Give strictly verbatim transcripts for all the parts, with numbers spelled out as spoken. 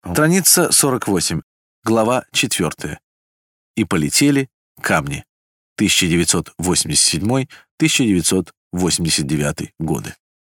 Страница сорок восемь, глава четвёртая. И полетели камни. тысяча девятьсот восемьдесят седьмой — тысяча девятьсот восемьдесят девятый годы.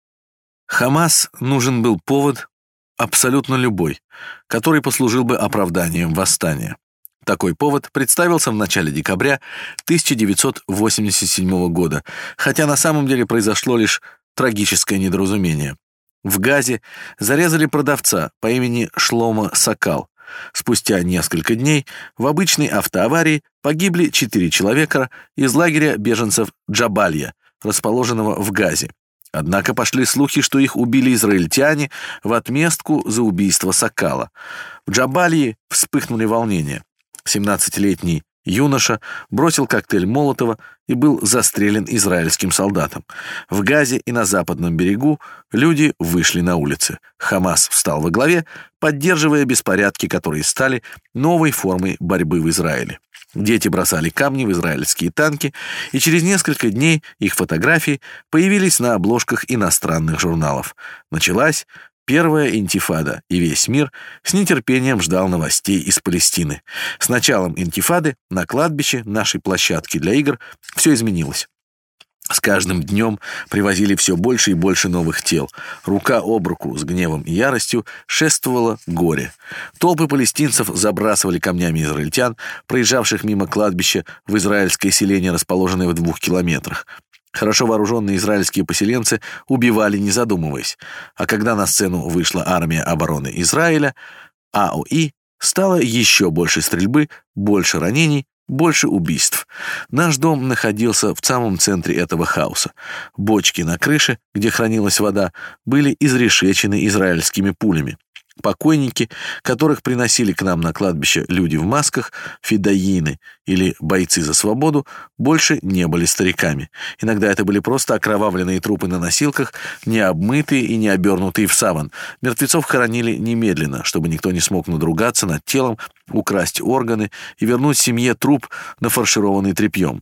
Хамас нужен был повод, абсолютно любой, который послужил бы оправданием восстания. Такой повод представился в начале декабря тысяча девятьсот восемьдесят седьмого года, хотя на самом деле произошло лишь трагическое недоразумение. В Газе зарезали продавца по имени Шломо Сакал. Спустя несколько дней в обычной автоаварии погибли четыре человека из лагеря беженцев Джабалья, расположенного в Газе. Однако пошли слухи, что их убили израильтяне в отместку за убийство Сакала. В Джабалье вспыхнули волнения. семнадцатилетний юноша бросил коктейль Молотова и был застрелен израильским солдатом. В Газе и на западном берегу люди вышли на улицы. Хамас встал во главе, поддерживая беспорядки, которые стали новой формой борьбы в Израиле. Дети бросали камни в израильские танки, и через несколько дней их фотографии появились на обложках иностранных журналов. Началась Первая интифада, и весь мир с нетерпением ждал новостей из Палестины. С началом интифады на кладбище нашей площадки для игр все изменилось. С каждым днем привозили все больше и больше новых тел. Рука об руку с гневом и яростью шествовало горе. Толпы палестинцев забрасывали камнями израильтян, проезжавших мимо кладбища в израильское селение, расположенное в двух километрах. Хорошо вооруженные израильские поселенцы убивали, не задумываясь. А когда на сцену вышла армия обороны Израиля, АОИ, стало еще больше стрельбы, больше ранений, больше убийств. Наш дом находился в самом центре этого хаоса. Бочки на крыше, где хранилась вода, были изрешечены израильскими пулями. Покойники, которых приносили к нам на кладбище люди в масках, фидаины или бойцы за свободу, больше не были стариками. Иногда это были просто окровавленные трупы на носилках, не обмытые и не обернутые в саван. Мертвецов хоронили немедленно, чтобы никто не смог надругаться над телом, украсть органы и вернуть семье труп, нафаршированный тряпьем.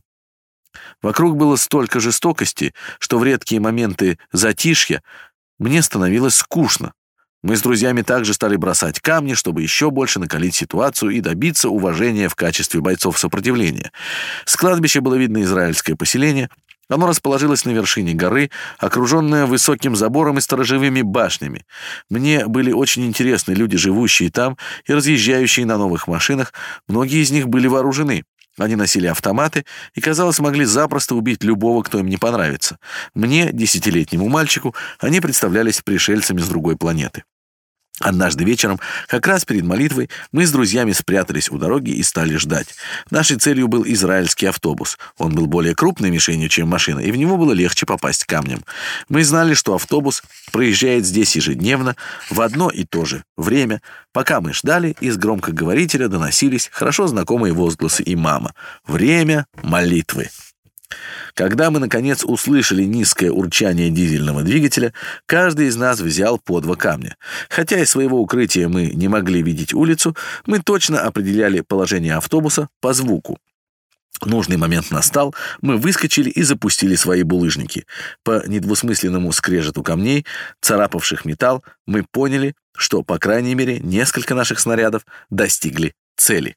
Вокруг было столько жестокости, что в редкие моменты затишья мне становилось скучно. Мы с друзьями также стали бросать камни, чтобы еще больше накалить ситуацию и добиться уважения в качестве бойцов сопротивления. С кладбища было видно израильское поселение. Оно расположилось на вершине горы, окруженное высоким забором и сторожевыми башнями. Мне были очень интересны люди, живущие там и разъезжающие на новых машинах. Многие из них были вооружены. Они носили автоматы и, казалось, могли запросто убить любого, кто им не понравится. Мне, десятилетнему мальчику, они представлялись пришельцами с другой планеты. Однажды вечером, как раз перед молитвой, мы с друзьями спрятались у дороги и стали ждать. Нашей целью был израильский автобус. Он был более крупной мишенью, чем машина, и в него было легче попасть камнем. Мы знали, что автобус проезжает здесь ежедневно в одно и то же время. Пока мы ждали, из громкоговорителя доносились хорошо знакомые возгласы имама. Время молитвы. Когда мы, наконец, услышали низкое урчание дизельного двигателя, каждый из нас взял по два камня. Хотя из своего укрытия мы не могли видеть улицу, мы точно определяли положение автобуса по звуку. Нужный момент настал, мы выскочили и запустили свои булыжники. По недвусмысленному скрежету камней, царапавших металл, мы поняли, что, по крайней мере, несколько наших снарядов достигли цели.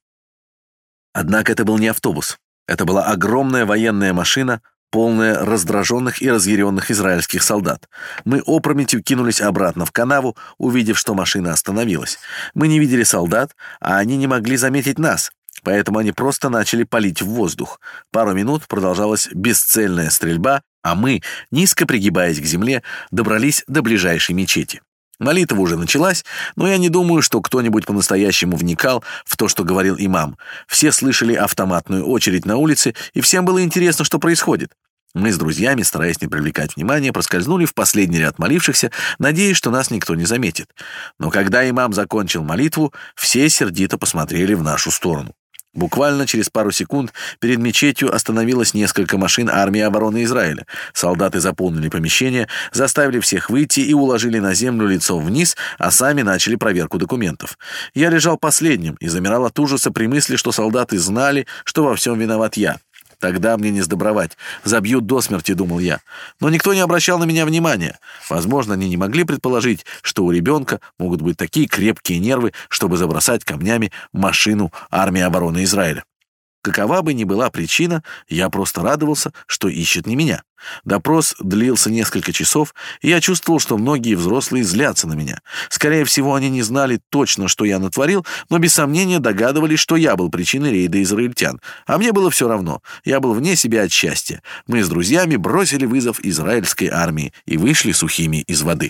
Однако это был не автобус. Это была огромная военная машина, полная раздраженных и разъяренных израильских солдат. Мы опрометью кинулись обратно в канаву, увидев, что машина остановилась. Мы не видели солдат, а они не могли заметить нас, поэтому они просто начали палить в воздух. Пару минут продолжалась бесцельная стрельба, а мы, низко пригибаясь к земле, добрались до ближайшей мечети. Молитва уже началась, но я не думаю, что кто-нибудь по-настоящему вникал в то, что говорил имам. Все слышали автоматную очередь на улице, и всем было интересно, что происходит. Мы с друзьями, стараясь не привлекать внимания, проскользнули в последний ряд молившихся, надеясь, что нас никто не заметит. Но когда имам закончил молитву, все сердито посмотрели в нашу сторону. Буквально через пару секунд перед мечетью остановилось несколько машин армии обороны Израиля. Солдаты заполнили помещение, заставили всех выйти и уложили на землю лицом вниз, а сами начали проверку документов. Я лежал последним и замирал от ужаса при мысли, что солдаты знали, что во всем виноват я. Тогда мне не сдобровать. Забьют до смерти, думал я. Но никто не обращал на меня внимания. Возможно, они не могли предположить, что у ребенка могут быть такие крепкие нервы, чтобы забросать камнями машину армии обороны Израиля. Какова бы ни была причина, я просто радовался, что ищет не меня. Допрос длился несколько часов, и я чувствовал, что многие взрослые злятся на меня. Скорее всего, они не знали точно, что я натворил, но без сомнения догадывались, что я был причиной рейда израильтян. А мне было все равно. Я был вне себя от счастья. Мы с друзьями бросили вызов израильской армии и вышли сухими из воды.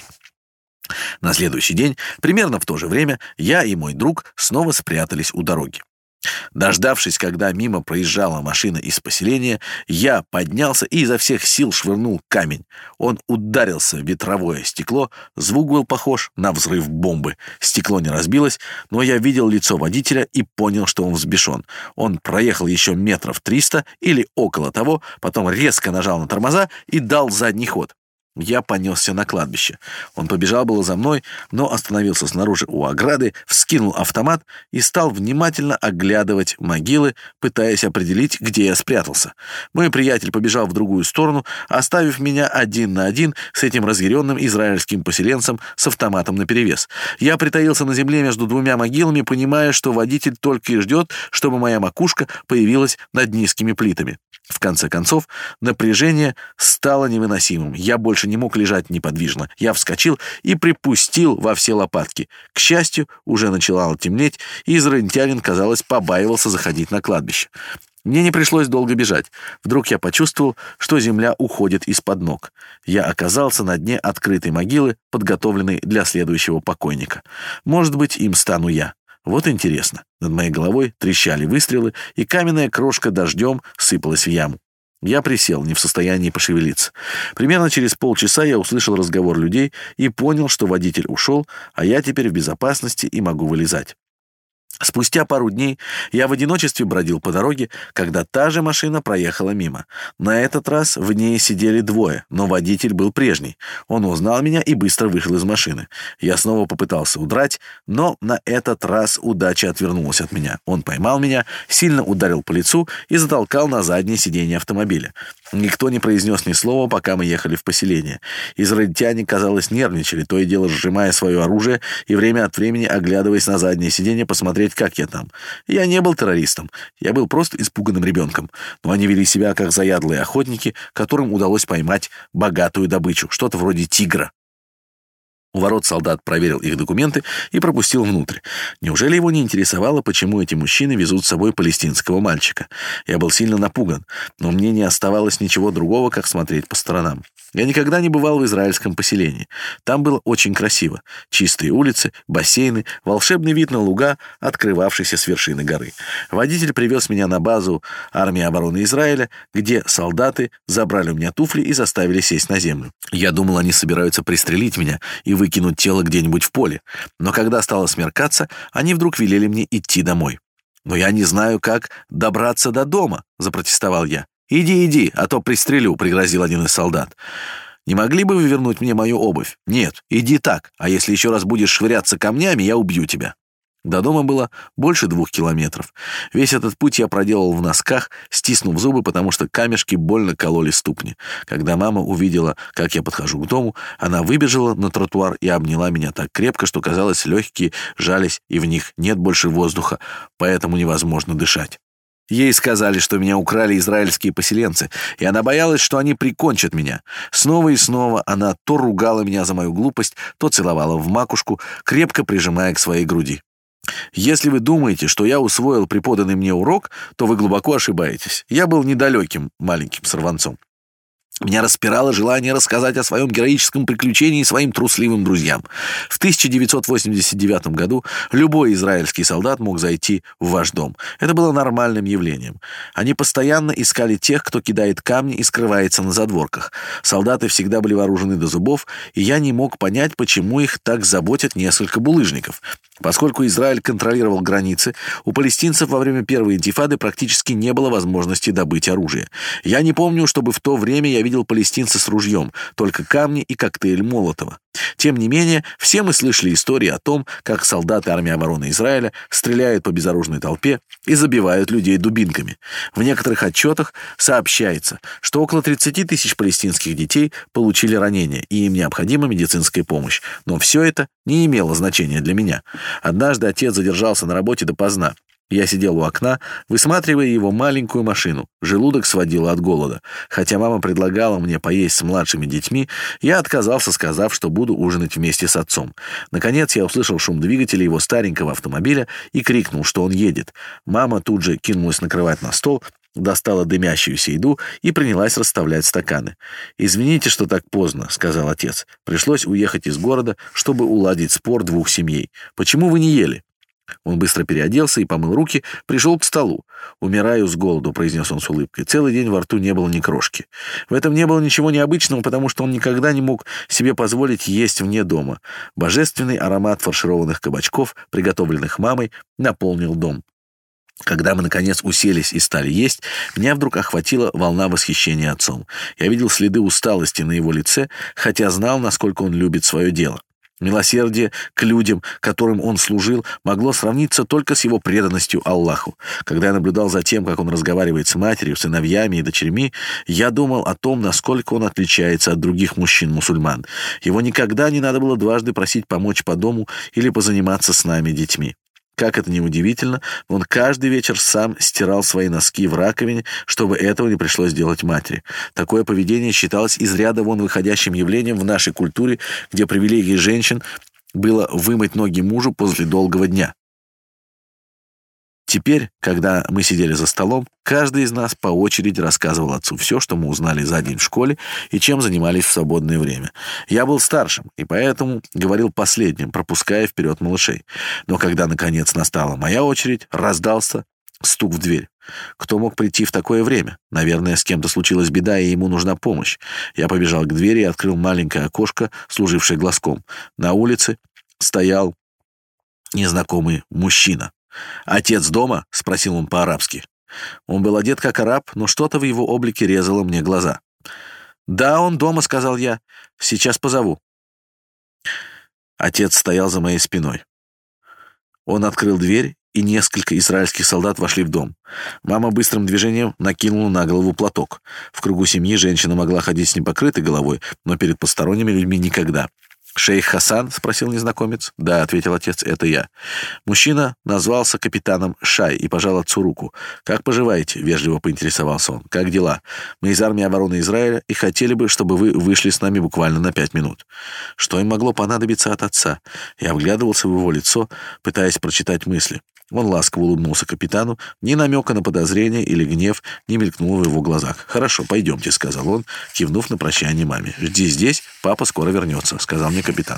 На следующий день, примерно в то же время, я и мой друг снова спрятались у дороги. Дождавшись, когда мимо проезжала машина из поселения, я поднялся и изо всех сил швырнул камень. Он ударился в ветровое стекло, звук был похож на взрыв бомбы. Стекло не разбилось, но я видел лицо водителя и понял, что он взбешен. Он проехал еще метров триста или около того, потом резко нажал на тормоза и дал задний ход. Я понесся на кладбище. Он побежал было за мной, но остановился снаружи у ограды, вскинул автомат и стал внимательно оглядывать могилы, пытаясь определить, где я спрятался. Мой приятель побежал в другую сторону, оставив меня один на один с этим разъяренным израильским поселенцем с автоматом наперевес. Я притаился на земле между двумя могилами, понимая, что водитель только и ждет, чтобы моя макушка появилась над низкими плитами. В конце концов, напряжение стало невыносимым. Я больше не мог лежать неподвижно. Я вскочил и припустил во все лопатки. К счастью, уже начало темнеть, и израильтянин, казалось, побаивался заходить на кладбище. Мне не пришлось долго бежать. Вдруг я почувствовал, что земля уходит из-под ног. Я оказался на дне открытой могилы, подготовленной для следующего покойника. Может быть, им стану я. Вот интересно. Над моей головой трещали выстрелы, и каменная крошка дождем сыпалась в яму. Я присел, не в состоянии пошевелиться. Примерно через полчаса я услышал разговор людей и понял, что водитель ушел, а я теперь в безопасности и могу вылезать. Спустя пару дней я в одиночестве бродил по дороге, когда та же машина проехала мимо. На этот раз в ней сидели двое, но водитель был прежний. Он узнал меня и быстро вышел из машины. Я снова попытался удрать, но на этот раз удача отвернулась от меня. Он поймал меня, сильно ударил по лицу и затолкал на заднее сиденье автомобиля. Никто не произнес ни слова, пока мы ехали в поселение. Израильтяне, казалось, нервничали, то и дело сжимая свое оружие и время от времени оглядываясь на заднее сиденье посмотреть, как я там. Я не был террористом, я был просто испуганным ребенком, но они вели себя как заядлые охотники, которым удалось поймать богатую добычу, что-то вроде тигра. У ворот солдат проверил их документы и пропустил внутрь. Неужели его не интересовало, почему эти мужчины везут с собой палестинского мальчика? Я был сильно напуган, но мне не оставалось ничего другого, как смотреть по сторонам. Я никогда не бывал в израильском поселении. Там было очень красиво. Чистые улицы, бассейны, волшебный вид на луга, открывавшийся с вершины горы. Водитель привез меня на базу армии обороны Израиля, где солдаты забрали у меня туфли и заставили сесть на землю. Я думал, они собираются пристрелить меня и выкинуть тело где-нибудь в поле. Но когда стало смеркаться, они вдруг велели мне идти домой. «Но я не знаю, как добраться до дома», — запротестовал я. «Иди, иди, а то пристрелю», — пригрозил один из солдат. «Не могли бы вы вернуть мне мою обувь?» «Нет, иди так, а если еще раз будешь швыряться камнями, я убью тебя». До дома было больше двух километров. Весь этот путь я проделал в носках, стиснув зубы, потому что камешки больно кололи ступни. Когда мама увидела, как я подхожу к дому, она выбежала на тротуар и обняла меня так крепко, что, казалось, легкие жались, и в них нет больше воздуха, поэтому невозможно дышать. Ей сказали, что меня украли израильские поселенцы, и она боялась, что они прикончат меня. Снова и снова она то ругала меня за мою глупость, то целовала в макушку, крепко прижимая к своей груди. Если вы думаете, что я усвоил преподанный мне урок, то вы глубоко ошибаетесь. Я был недалеким маленьким сорванцом. Меня распирало желание рассказать о своем героическом приключении своим трусливым друзьям. В тысяча девятьсот восемьдесят девятом году любой израильский солдат мог зайти в ваш дом. Это было нормальным явлением. Они постоянно искали тех, кто кидает камни и скрывается на задворках. Солдаты всегда были вооружены до зубов, и я не мог понять, почему их так заботят несколько булыжников. Поскольку Израиль контролировал границы, у палестинцев во время первой интифады практически не было возможности добыть оружие. Я не помню, чтобы в то время я видел палестинца с ружьем, только камни и коктейль Молотова. Тем не менее, все мы слышали истории о том, как солдаты армии обороны Израиля стреляют по безоружной толпе и забивают людей дубинками. В некоторых отчетах сообщается, что около тридцати тысяч палестинских детей получили ранения, и им необходима медицинская помощь. Но все это не имело значения для меня. Однажды отец задержался на работе допоздна. Я сидел у окна, высматривая его маленькую машину. Желудок сводило от голода. Хотя мама предлагала мне поесть с младшими детьми, я отказался, сказав, что буду ужинать вместе с отцом. Наконец я услышал шум двигателя его старенького автомобиля и крикнул, что он едет. Мама тут же кинулась накрывать на стол, достала дымящуюся еду и принялась расставлять стаканы. «Извините, что так поздно», — сказал отец. «Пришлось уехать из города, чтобы уладить спор двух семей. Почему вы не ели?» Он быстро переоделся и помыл руки, пришел к столу. «Умираю с голоду», — произнес он с улыбкой. Целый день во рту не было ни крошки. В этом не было ничего необычного, потому что он никогда не мог себе позволить есть вне дома. Божественный аромат фаршированных кабачков, приготовленных мамой, наполнил дом. Когда мы, наконец, уселись и стали есть, меня вдруг охватила волна восхищения отцом. Я видел следы усталости на его лице, хотя знал, насколько он любит свое дело. Милосердие к людям, которым он служил, могло сравниться только с его преданностью Аллаху. Когда я наблюдал за тем, как он разговаривает с матерью, сыновьями и дочерьми, я думал о том, насколько он отличается от других мужчин-мусульман. Его никогда не надо было дважды просить помочь по дому или позаниматься с нами детьми. Как это ни удивительно, он каждый вечер сам стирал свои носки в раковине, чтобы этого не пришлось делать матери. Такое поведение считалось из ряда вон выходящим явлением в нашей культуре, где привилегией женщин было вымыть ноги мужу после долгого дня. Теперь, когда мы сидели за столом, каждый из нас по очереди рассказывал отцу все, что мы узнали за день в школе и чем занимались в свободное время. Я был старшим, и поэтому говорил последним, пропуская вперед малышей. Но когда, наконец, настала моя очередь, раздался стук в дверь. Кто мог прийти в такое время? Наверное, с кем-то случилась беда, и ему нужна помощь. Я побежал к двери и открыл маленькое окошко, служившее глазком. На улице стоял незнакомый мужчина. «Отец дома?» — спросил он по-арабски. Он был одет как араб, но что-то в его облике резало мне глаза. «Да, он дома», — сказал я. «Сейчас позову». Отец стоял за моей спиной. Он открыл дверь, и несколько израильских солдат вошли в дом. Мама быстрым движением накинула на голову платок. В кругу семьи женщина могла ходить с непокрытой головой, но перед посторонними людьми никогда. «Шейх Хасан?» — спросил незнакомец. «Да», — ответил отец, — «это я». Мужчина назвался капитаном Шай и пожал отцу руку. «Как поживаете?» — вежливо поинтересовался он. «Как дела? Мы из армии обороны Израиля и хотели бы, чтобы вы вышли с нами буквально на пять минут». Что им могло понадобиться от отца? Я вглядывался в его лицо, пытаясь прочитать мысли. Он ласково улыбнулся капитану, ни намека на подозрение или гнев не мелькнуло в его глазах. «Хорошо, пойдемте», — сказал он, кивнув на прощание маме. «Жди здесь, папа скоро вернется», — сказал мне капитан.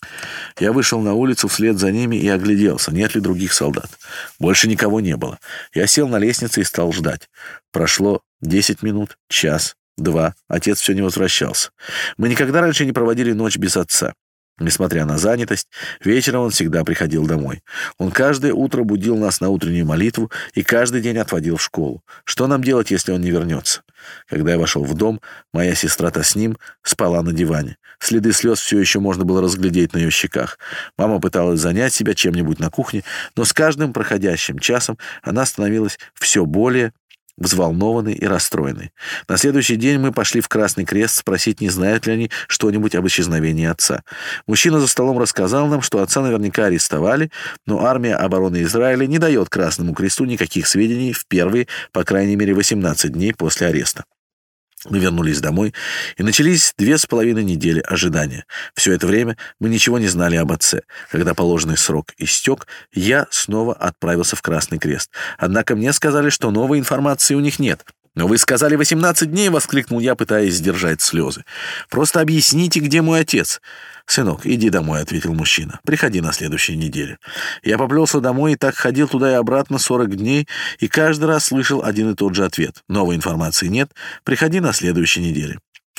Я вышел на улицу вслед за ними и огляделся, нет ли других солдат. Больше никого не было. Я сел на лестнице и стал ждать. Прошло десять минут, час, два. Отец все не возвращался. Мы никогда раньше не проводили ночь без отца. Несмотря на занятость, вечером он всегда приходил домой. Он каждое утро будил нас на утреннюю молитву и каждый день отводил в школу. Что нам делать, если он не вернется? Когда я вошел в дом, моя сестра Тасним спала на диване. Следы слез все еще можно было разглядеть на ее щеках. Мама пыталась занять себя чем-нибудь на кухне, но с каждым проходящим часом она становилась все более взволнованный и расстроенный. На следующий день мы пошли в Красный Крест спросить, не знают ли они что-нибудь об исчезновении отца. Мужчина за столом рассказал нам, что отца наверняка арестовали, но армия обороны Израиля не дает Красному Кресту никаких сведений в первые, по крайней мере, восемнадцать дней после ареста. Мы вернулись домой, и начались две с половиной недели ожидания. Все это время мы ничего не знали об отце. Когда положенный срок истек, я снова отправился в Красный Крест. Однако мне сказали, что новой информации у них нет. «Но вы сказали восемнадцать дней!» — воскликнул я, пытаясь сдержать слезы. «Просто объясните, где мой отец». «Сынок, иди домой», — ответил мужчина. «Приходи на следующей неделе». Я поплелся домой и так ходил туда и обратно сорок дней, и каждый раз слышал один и тот же ответ. «Новой информации нет. Приходи на следующей неделе».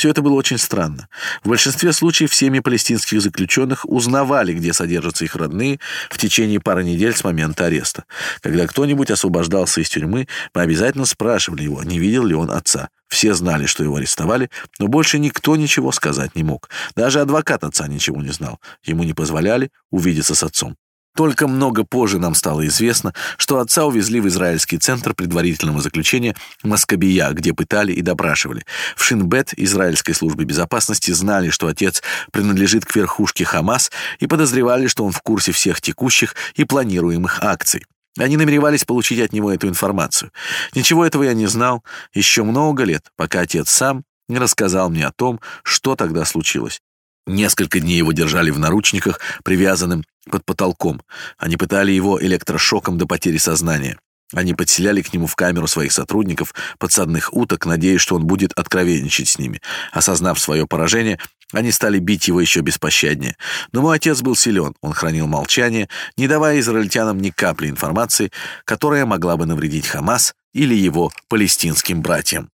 Все это было очень странно. В большинстве случаев семьи палестинских заключенных узнавали, где содержатся их родные, в течение пары недель с момента ареста. Когда кто-нибудь освобождался из тюрьмы, мы обязательно спрашивали его, не видел ли он отца. Все знали, что его арестовали, но больше никто ничего сказать не мог. Даже адвокат отца ничего не знал. Ему не позволяли увидеться с отцом. Только много позже нам стало известно, что отца увезли в израильский центр предварительного заключения Маскабия, где пытали и допрашивали. В Шин-Бет израильской службы безопасности знали, что отец принадлежит к верхушке Хамас и подозревали, что он в курсе всех текущих и планируемых акций. Они намеревались получить от него эту информацию. Ничего этого я не знал еще много лет, пока отец сам не рассказал мне о том, что тогда случилось. Несколько дней его держали в наручниках, привязанным под потолком. Они пытали его электрошоком до потери сознания. Они подселяли к нему в камеру своих сотрудников, подсадных уток, надеясь, что он будет откровенничать с ними. Осознав свое поражение, они стали бить его еще беспощаднее. Но мой отец был силен, он хранил молчание, не давая израильтянам ни капли информации, которая могла бы навредить Хамас или его палестинским братьям.